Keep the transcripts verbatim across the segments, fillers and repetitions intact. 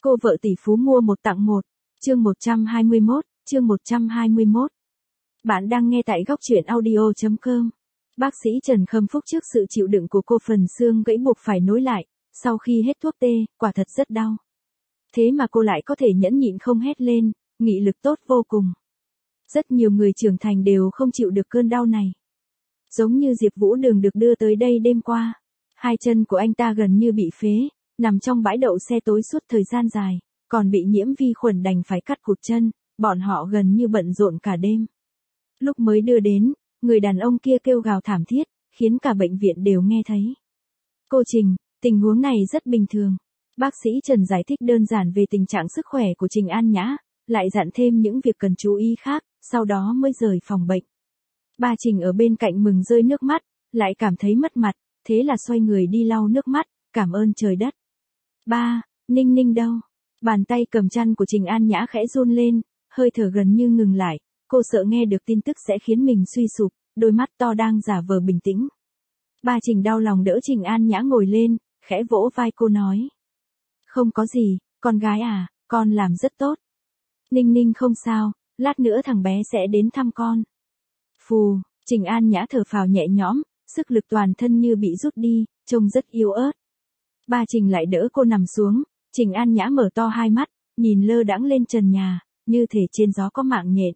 Cô vợ tỷ phú mua một tặng một. Chương một trăm hai mươi mốt, chương một trăm hai mươi mốt. Bạn đang nghe tại góc truyện audio chấm com. Bác sĩ Trần Khâm Phúc trước sự chịu đựng của cô phần xương gãy buộc phải nối lại, sau khi hết thuốc tê, quả thật rất đau. Thế mà cô lại có thể nhẫn nhịn không hét lên, nghị lực tốt vô cùng. Rất nhiều người trưởng thành đều không chịu được cơn đau này. Giống như Diệp Vũ Đường được đưa tới đây đêm qua. Hai chân của anh ta gần như bị phế, nằm trong bãi đậu xe tối suốt thời gian dài, còn bị nhiễm vi khuẩn đành phải cắt cụt chân, bọn họ gần như bận rộn cả đêm. Lúc mới đưa đến, người đàn ông kia kêu gào thảm thiết, khiến cả bệnh viện đều nghe thấy. Cô Trình, tình huống này rất bình thường. Bác sĩ Trần giải thích đơn giản về tình trạng sức khỏe của Trình An Nhã, lại dặn thêm những việc cần chú ý khác, sau đó mới rời phòng bệnh. Ba Trình ở bên cạnh mừng rơi nước mắt, lại cảm thấy mất mặt, thế là xoay người đi lau nước mắt, cảm ơn trời đất. Ba, Ninh Ninh đâu? Bàn tay cầm chăn của Trình An Nhã khẽ run lên, hơi thở gần như ngừng lại, cô sợ nghe được tin tức sẽ khiến mình suy sụp, đôi mắt to đang giả vờ bình tĩnh. Ba Trình đau lòng đỡ Trình An Nhã ngồi lên, khẽ vỗ vai cô nói. Không có gì, con gái à, con làm rất tốt. Ninh Ninh không sao, lát nữa thằng bé sẽ đến thăm con. Phù, Trình An Nhã thở phào nhẹ nhõm, sức lực toàn thân như bị rút đi, trông rất yếu ớt. Ba Trình lại đỡ cô nằm xuống, Trình An Nhã mở to hai mắt, nhìn lơ đãng lên trần nhà, như thể trên gió có mạng nhện.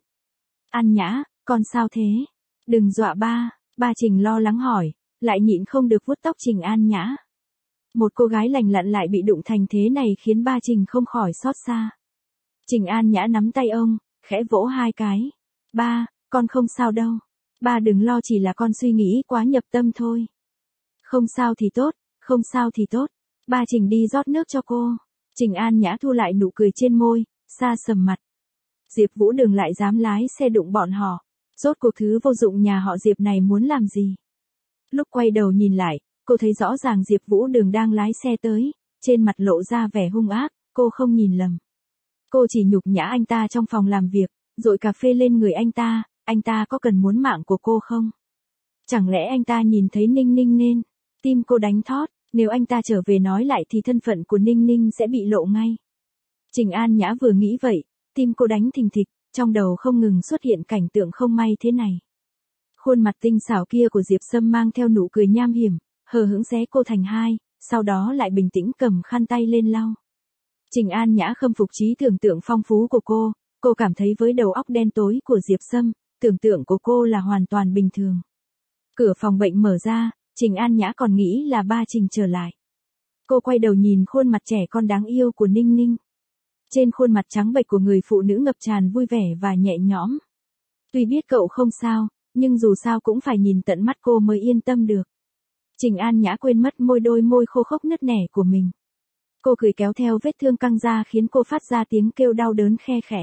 An Nhã, con sao thế? Đừng dọa ba, ba Trình lo lắng hỏi, lại nhịn không được vuốt tóc Trình An Nhã. Một cô gái lành lặn lại bị đụng thành thế này khiến ba Trình không khỏi xót xa. Trình An Nhã nắm tay ông, khẽ vỗ hai cái. Ba, con không sao đâu. Ba đừng lo, chỉ là con suy nghĩ quá nhập tâm thôi. Không sao thì tốt, không sao thì tốt. Ba Trình đi rót nước cho cô. Trình An Nhã thu lại nụ cười trên môi, xa sầm mặt. Diệp Vũ Đường lại dám lái xe đụng bọn họ. Rốt cuộc thứ vô dụng nhà họ Diệp này muốn làm gì? Lúc quay đầu nhìn lại, cô thấy rõ ràng Diệp Vũ Đường đang lái xe tới, trên mặt lộ ra vẻ hung ác, cô không nhìn lầm. Cô chỉ nhục nhã anh ta trong phòng làm việc, dội cà phê lên người anh ta, anh ta có cần muốn mạng của cô không? Chẳng lẽ anh ta nhìn thấy Ninh Ninh nên, tim cô đánh thót, nếu anh ta trở về nói lại thì thân phận của Ninh Ninh sẽ bị lộ ngay. Trình An Nhã vừa nghĩ vậy, tim cô đánh thình thịch, trong đầu không ngừng xuất hiện cảnh tượng không may thế này. Khuôn mặt tinh xảo kia của Diệp Sâm mang theo nụ cười nham hiểm, hờ hững xé cô thành hai, sau đó lại bình tĩnh cầm khăn tay lên lau. Trình An Nhã khâm phục trí tưởng tượng phong phú của cô, cô cảm thấy với đầu óc đen tối của Diệp Sâm, tưởng tượng của cô là hoàn toàn bình thường. Cửa phòng bệnh mở ra, Trình An Nhã còn nghĩ là ba Trình trở lại. Cô quay đầu nhìn khuôn mặt trẻ con đáng yêu của Ninh Ninh. Trên khuôn mặt trắng bệch của người phụ nữ ngập tràn vui vẻ và nhẹ nhõm. Tuy biết cậu không sao, nhưng dù sao cũng phải nhìn tận mắt cô mới yên tâm được. Trình An Nhã quên mất môi đôi môi khô khốc nứt nẻ của mình. Cô cười kéo theo vết thương căng ra khiến cô phát ra tiếng kêu đau đớn khe khẽ.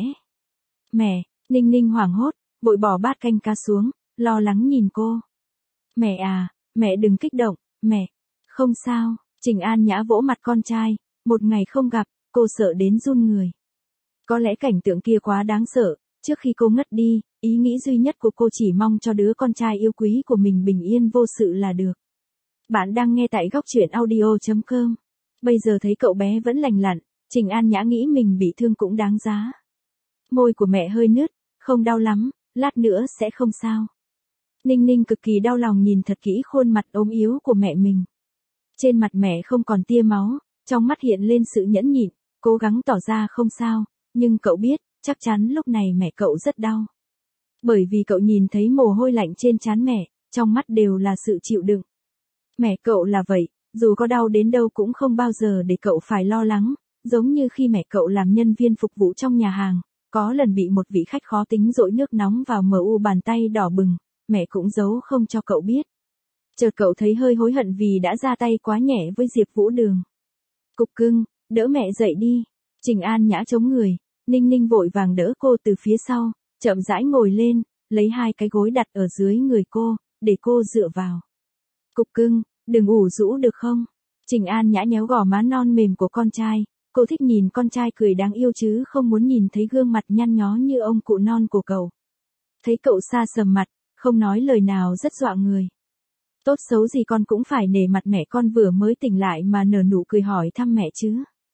Mẹ, Ninh Ninh hoảng hốt, vội bỏ bát canh cá xuống, lo lắng nhìn cô. Mẹ à, mẹ đừng kích động, mẹ. Không sao, Trình An Nhã vỗ mặt con trai, một ngày không gặp, cô sợ đến run người. Có lẽ cảnh tượng kia quá đáng sợ, trước khi cô ngất đi, ý nghĩ duy nhất của cô chỉ mong cho đứa con trai yêu quý của mình bình yên vô sự là được. Bạn đang nghe tại góc truyện audio chấm com. Bây giờ thấy cậu bé vẫn lành lặn, Trình An Nhã nghĩ mình bị thương cũng đáng giá. Môi của mẹ hơi nứt, không đau lắm, lát nữa sẽ không sao. Ninh Ninh cực kỳ đau lòng nhìn thật kỹ khuôn mặt ốm yếu của mẹ mình. Trên mặt mẹ không còn tia máu, trong mắt hiện lên sự nhẫn nhịn, cố gắng tỏ ra không sao, nhưng cậu biết, chắc chắn lúc này mẹ cậu rất đau. Bởi vì cậu nhìn thấy mồ hôi lạnh trên trán mẹ, trong mắt đều là sự chịu đựng. Mẹ cậu là vậy, dù có đau đến đâu cũng không bao giờ để cậu phải lo lắng, giống như khi mẹ cậu làm nhân viên phục vụ trong nhà hàng, có lần bị một vị khách khó tính dội nước nóng vào mờ u bàn tay đỏ bừng, mẹ cũng giấu không cho cậu biết. Chợt cậu thấy hơi hối hận vì đã ra tay quá nhẹ với Diệp Vũ Đường. Cục cưng, đỡ mẹ dậy đi. Trình An Nhã chống người, Ninh Ninh vội vàng đỡ cô từ phía sau, chậm rãi ngồi lên, lấy hai cái gối đặt ở dưới người cô, để cô dựa vào. Cục cưng, đừng ủ rũ được không? Trình An Nhã nhéo gò má non mềm của con trai, cô thích nhìn con trai cười đáng yêu chứ không muốn nhìn thấy gương mặt nhăn nhó như ông cụ non của cậu. Thấy cậu xa sầm mặt, không nói lời nào rất dọa người. Tốt xấu gì con cũng phải nể mặt mẹ, con vừa mới tỉnh lại mà nở nụ cười hỏi thăm mẹ chứ.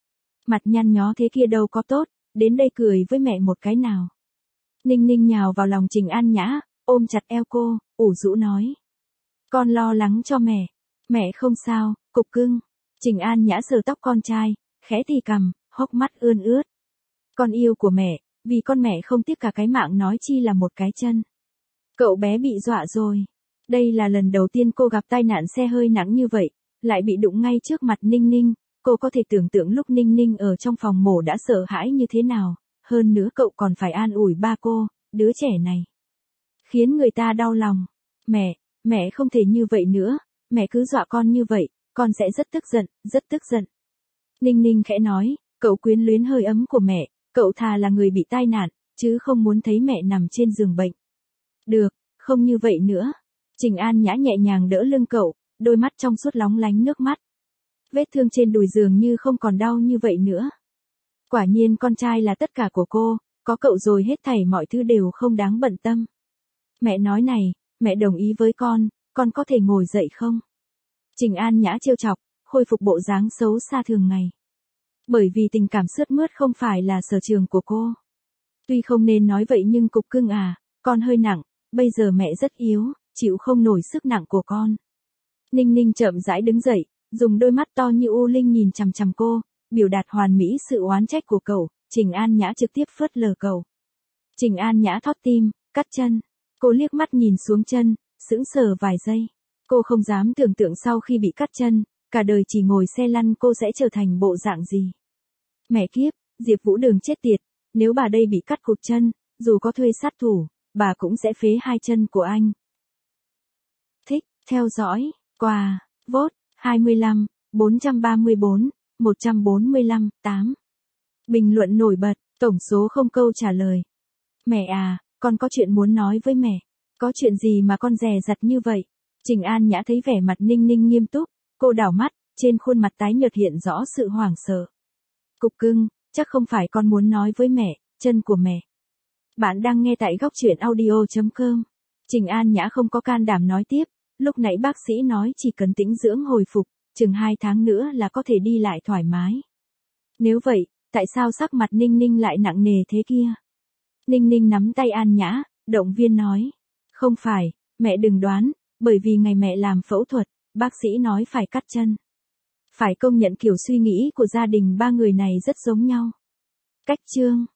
Mặt nhăn nhó thế kia đâu có tốt, đến đây cười với mẹ một cái nào. Ninh Ninh nhào vào lòng Trình An Nhã, ôm chặt eo cô, ủ rũ nói. Con lo lắng cho mẹ. Mẹ không sao, cục cưng. Trình An Nhã sờ tóc con trai, khẽ thì cằm, hốc mắt ươn ướt. Con yêu của mẹ, vì con mẹ không tiếc cả cái mạng nói chi là một cái chân. Cậu bé bị dọa rồi. Đây là lần đầu tiên cô gặp tai nạn xe hơi nặng như vậy, lại bị đụng ngay trước mặt Ninh Ninh. Cô có thể tưởng tượng lúc Ninh Ninh ở trong phòng mổ đã sợ hãi như thế nào. Hơn nữa cậu còn phải an ủi ba cô, đứa trẻ này. Khiến người ta đau lòng. Mẹ, mẹ không thể như vậy nữa, mẹ cứ dọa con như vậy, con sẽ rất tức giận, rất tức giận. Ninh Ninh khẽ nói, cậu quyến luyến hơi ấm của mẹ, cậu thà là người bị tai nạn, chứ không muốn thấy mẹ nằm trên giường bệnh. Được, không như vậy nữa. Trình An Nhã nhẹ nhàng đỡ lưng cậu, đôi mắt trong suốt lóng lánh nước mắt. Vết thương trên đùi dường như không còn đau như vậy nữa. Quả nhiên con trai là tất cả của cô, có cậu rồi hết thảy mọi thứ đều không đáng bận tâm. Mẹ nói này, mẹ đồng ý với con, con có thể ngồi dậy không? Trình An Nhã trêu chọc, khôi phục bộ dáng xấu xa thường ngày. Bởi vì tình cảm sướt mướt không phải là sở trường của cô. Tuy không nên nói vậy nhưng cục cưng à, con hơi nặng, bây giờ mẹ rất yếu, chịu không nổi sức nặng của con. Ninh Ninh chậm rãi đứng dậy, dùng đôi mắt to như u linh nhìn chằm chằm cô, biểu đạt hoàn mỹ sự oán trách của cậu. Trình An Nhã trực tiếp phớt lờ cậu. Trình An Nhã thót tim, cắt chân. Cô liếc mắt nhìn xuống chân, sững sờ vài giây. Cô không dám tưởng tượng sau khi bị cắt chân, cả đời chỉ ngồi xe lăn cô sẽ trở thành bộ dạng gì. Mẹ kiếp, Diệp Vũ Đường chết tiệt, nếu bà đây bị cắt cụt chân, dù có thuê sát thủ, bà cũng sẽ phế hai chân của anh. Thích, theo dõi, quà, vote, hai mươi lăm, bốn trăm ba mươi bốn, một trăm bốn mươi lăm, tám. Bình luận nổi bật, tổng số không câu trả lời. Mẹ à, con có chuyện muốn nói với mẹ. Có chuyện gì mà con dè dặt như vậy? Trình An Nhã thấy vẻ mặt Ninh Ninh nghiêm túc, cô đảo mắt, trên khuôn mặt tái nhợt hiện rõ sự hoảng sợ. Cục cưng, chắc không phải con muốn nói với mẹ, chân của mẹ. Bạn đang nghe tại góc truyện audio chấm com. Trình An Nhã không có can đảm nói tiếp, lúc nãy bác sĩ nói chỉ cần tĩnh dưỡng hồi phục, chừng hai tháng nữa là có thể đi lại thoải mái. Nếu vậy, tại sao sắc mặt Ninh Ninh lại nặng nề thế kia? Ninh Ninh nắm tay An Nhã, động viên nói. Không phải, mẹ đừng đoán, bởi vì ngày mẹ làm phẫu thuật, bác sĩ nói phải cắt chân. Phải công nhận kiểu suy nghĩ của gia đình ba người này rất giống nhau. Cách chương